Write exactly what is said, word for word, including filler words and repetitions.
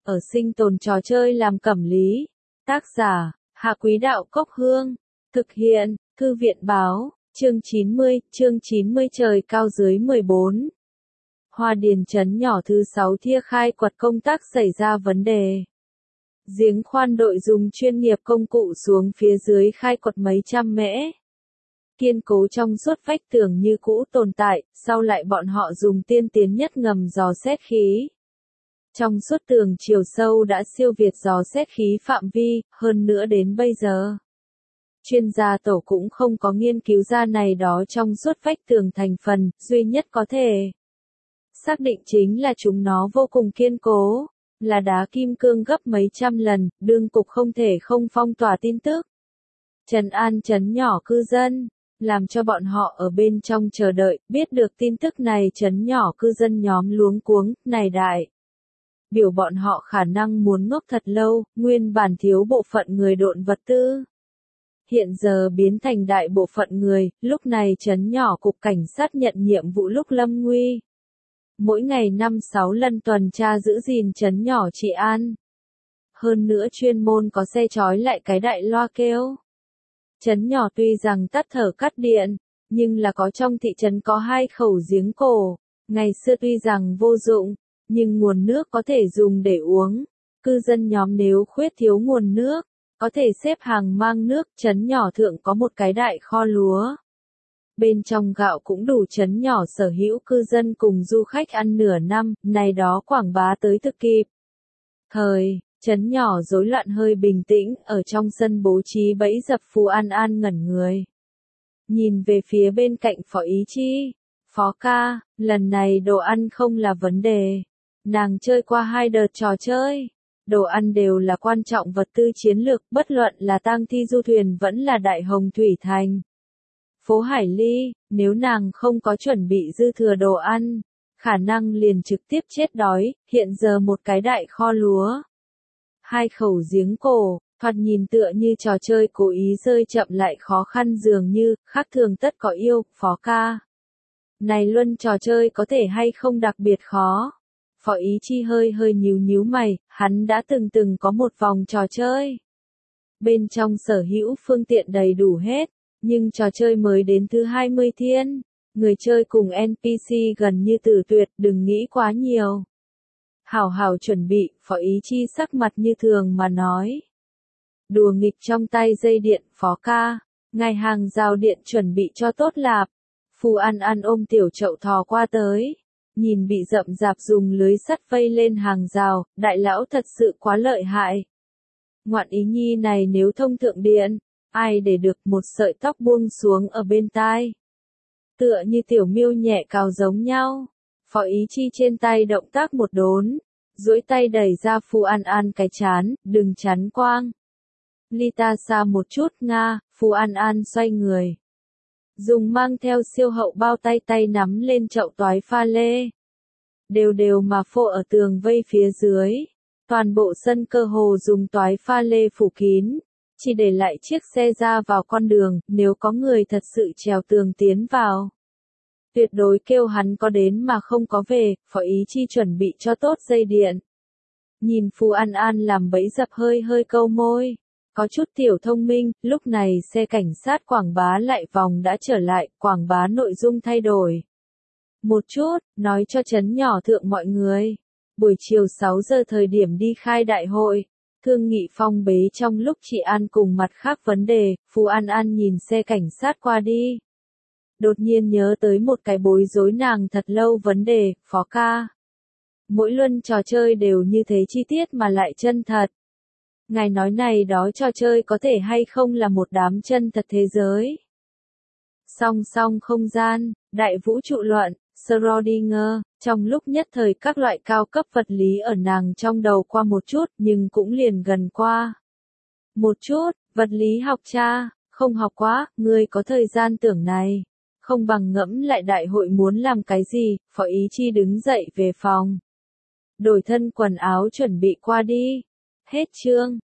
ở sinh tồn trò chơi làm cẩm lý. Tác giả, Hạ Quý Đạo Cốc Hương. Thực hiện, Thư viện Báo, chương chín mươi, chương chín mươi trời cao dưới mười bốn. Hoa Điền trấn nhỏ thứ sáu Thia khai quật công tác xảy ra vấn đề. Giếng khoan đội dùng chuyên nghiệp công cụ xuống phía dưới khai quật mấy trăm mễ. Kiên cố trong suốt vách tường như cũ tồn tại, sau lại bọn họ dùng tiên tiến nhất ngầm dò xét khí. Trong suốt tường chiều sâu đã siêu việt dò xét khí phạm vi, hơn nữa đến bây giờ. Chuyên gia tổ cũng không có nghiên cứu ra này đó trong suốt vách tường thành phần, duy nhất có thể xác định chính là chúng nó vô cùng kiên cố, là đá kim cương gấp mấy trăm lần, đương cục không thể không phong tỏa tin tức. Trấn an trấn nhỏ cư dân, làm cho bọn họ ở bên trong chờ đợi, biết được tin tức này trấn nhỏ cư dân nhóm luống cuống, này đại. Biểu bọn họ khả năng muốn ngốc thật lâu, nguyên bản thiếu bộ phận người độn vật tư. Hiện giờ biến thành đại bộ phận người, lúc này trấn nhỏ cục cảnh sát nhận nhiệm vụ lúc lâm nguy. Mỗi ngày năm sáu lần tuần tra giữ gìn trấn nhỏ trị an. Hơn nữa chuyên môn có xe trói lại cái đại loa kêu. Trấn nhỏ tuy rằng tắt thở cắt điện, nhưng là có trong thị trấn có hai khẩu giếng cổ. Ngày xưa tuy rằng vô dụng, nhưng nguồn nước có thể dùng để uống. Cư dân nhóm nếu khuyết thiếu nguồn nước, có thể xếp hàng mang nước. Trấn nhỏ thượng có một cái đại kho lúa. Bên trong gạo cũng đủ trấn nhỏ sở hữu cư dân cùng du khách ăn nửa năm, này đó quảng bá tới thực kịp. Thời, trấn nhỏ rối loạn hơi bình tĩnh, ở trong sân bố trí bẫy dập. Phù An An ngẩn người. Nhìn về phía bên cạnh Phó Ý Chi. Phó ca, lần này đồ ăn không là vấn đề. Nàng chơi qua hai đợt trò chơi. Đồ ăn đều là quan trọng vật tư chiến lược, bất luận là tang thi du thuyền vẫn là đại hồng thủy thành. Phố Hải Ly, nếu nàng không có chuẩn bị dư thừa đồ ăn, khả năng liền trực tiếp chết đói, hiện giờ một cái đại kho lúa. Hai khẩu giếng cổ, thoạt nhìn tựa như trò chơi cố ý rơi chậm lại khó khăn dường như, khác thường tất có yêu, Phó ca. Này luân trò chơi có thể hay không đặc biệt khó. Phó Ý Chi hơi hơi nhíu nhíu mày, hắn đã từng từng có một vòng trò chơi. Bên trong sở hữu phương tiện đầy đủ hết, nhưng trò chơi mới đến thứ hai mươi thiên, người chơi cùng en pê xê gần như tử tuyệt, đừng nghĩ quá nhiều. Hảo hảo chuẩn bị, Phó Ý Chi sắc mặt như thường mà nói. Đùa nghịch trong tay dây điện, Phó ca, ngài hàng rào điện chuẩn bị cho tốt lạp. Phù An An ôm tiểu chậu thò qua tới. Nhìn bị rậm rạp dùng lưới sắt vây lên hàng rào, đại lão thật sự quá lợi hại. Ngoạn ý nhi này nếu thông thượng điện, ai để được một sợi tóc buông xuống ở bên tai. Tựa như tiểu miêu nhẹ cào giống nhau. Phó Ý Chi trên tay động tác một đốn, duỗi tay đẩy ra Phù An An cái chán, đừng chắn quang. Ly ta xa một chút nga, Phù An An xoay người. Dùng mang theo siêu hậu bao tay tay nắm lên chậu toái pha lê. Đều đều mà phô ở tường vây phía dưới. Toàn bộ sân cơ hồ dùng toái pha lê phủ kín. Chỉ để lại chiếc xe ra vào con đường, nếu có người thật sự trèo tường tiến vào. Tuyệt đối kêu hắn có đến mà không có về, Phó Ý Chi chuẩn bị cho tốt dây điện. Nhìn Phù An An làm bẫy dập hơi hơi câu môi. Có chút tiểu thông minh, lúc này xe cảnh sát quảng bá lại vòng đã trở lại, quảng bá nội dung thay đổi. Một chút, nói cho trấn nhỏ thượng mọi người. Buổi chiều sáu giờ thời điểm đi khai đại hội. Thương nghị phong bế trong lúc chị An cùng mặt khác vấn đề, Phù An An nhìn xe cảnh sát qua đi. Đột nhiên nhớ tới một cái bối rối nàng thật lâu vấn đề, Phó ca. Mỗi luân trò chơi đều như thế chi tiết mà lại chân thật. Ngài nói này đó trò chơi có thể hay không là một đám chân thật thế giới. Song song không gian, đại vũ trụ luận, Schrödinger, trong lúc nhất thời các loại cao cấp vật lý ở nàng trong đầu qua một chút nhưng cũng liền gần qua. Một chút, vật lý học cha, không học quá, ngươi có thời gian tưởng này. Không bằng ngẫm lại đại hội muốn làm cái gì, Phó Ý Chi đứng dậy về phòng. Đổi thân quần áo chuẩn bị qua đi. Hết chương.